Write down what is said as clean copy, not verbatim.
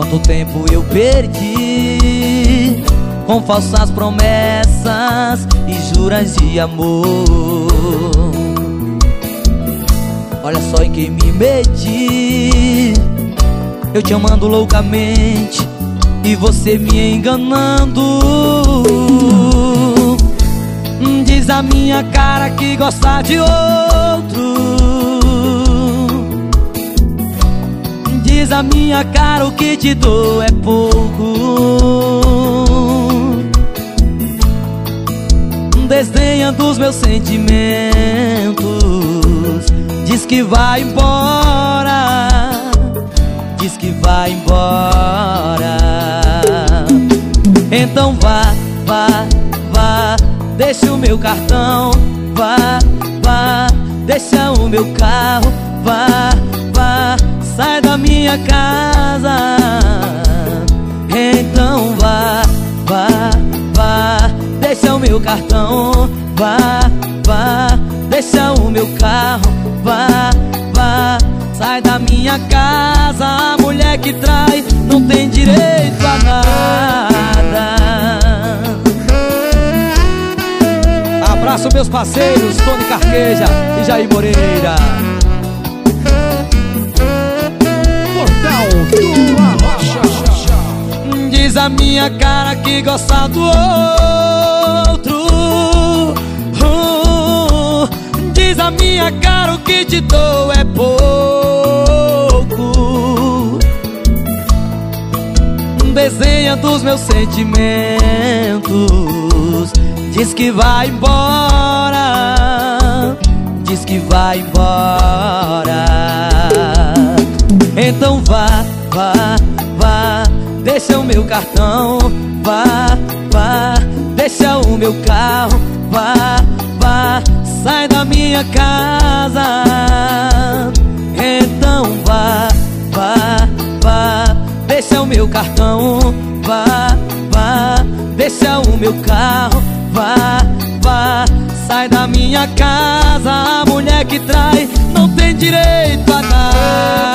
Quanto tempo eu perdi com falsas promessas e juras de amor. Olha só em quem me meti, eu te amando loucamente e você me enganando. Diz a minha cara que gosta de outro. Diz a minha cara o que te dou é pouco. Desdenha dos meus sentimentos. Diz que vai embora. Diz que vai embora. Então vá, vá, vá. Deixa o meu cartão. Vá, vá. Deixa o meu carro. Vá, vá. Sai da minha casa. Então vá, vá, vá. Deixa o meu cartão. Vá, vá. Deixa o meu carro. Vá, vá. Sai da minha casa. A mulher que trai não tem direito a nada. Abraço meus parceiros Tony Carqueja e Jair Moreira. Diz a minha cara que gosta do outro. Diz a minha cara o que te dou é pouco. Desenha dos meus sentimentos. Diz que vai embora. Diz que vai embora. Então vá, vá, vá. Deixa o meu cartão. Vá, vá. Deixa o meu carro. Vá, vá. Sai da minha casa. Então vá, vá, vá. Deixa o meu cartão. Vá, vá. Deixa o meu carro. Vá, vá. Sai da minha casa. A mulher que trai não tem direito a nada.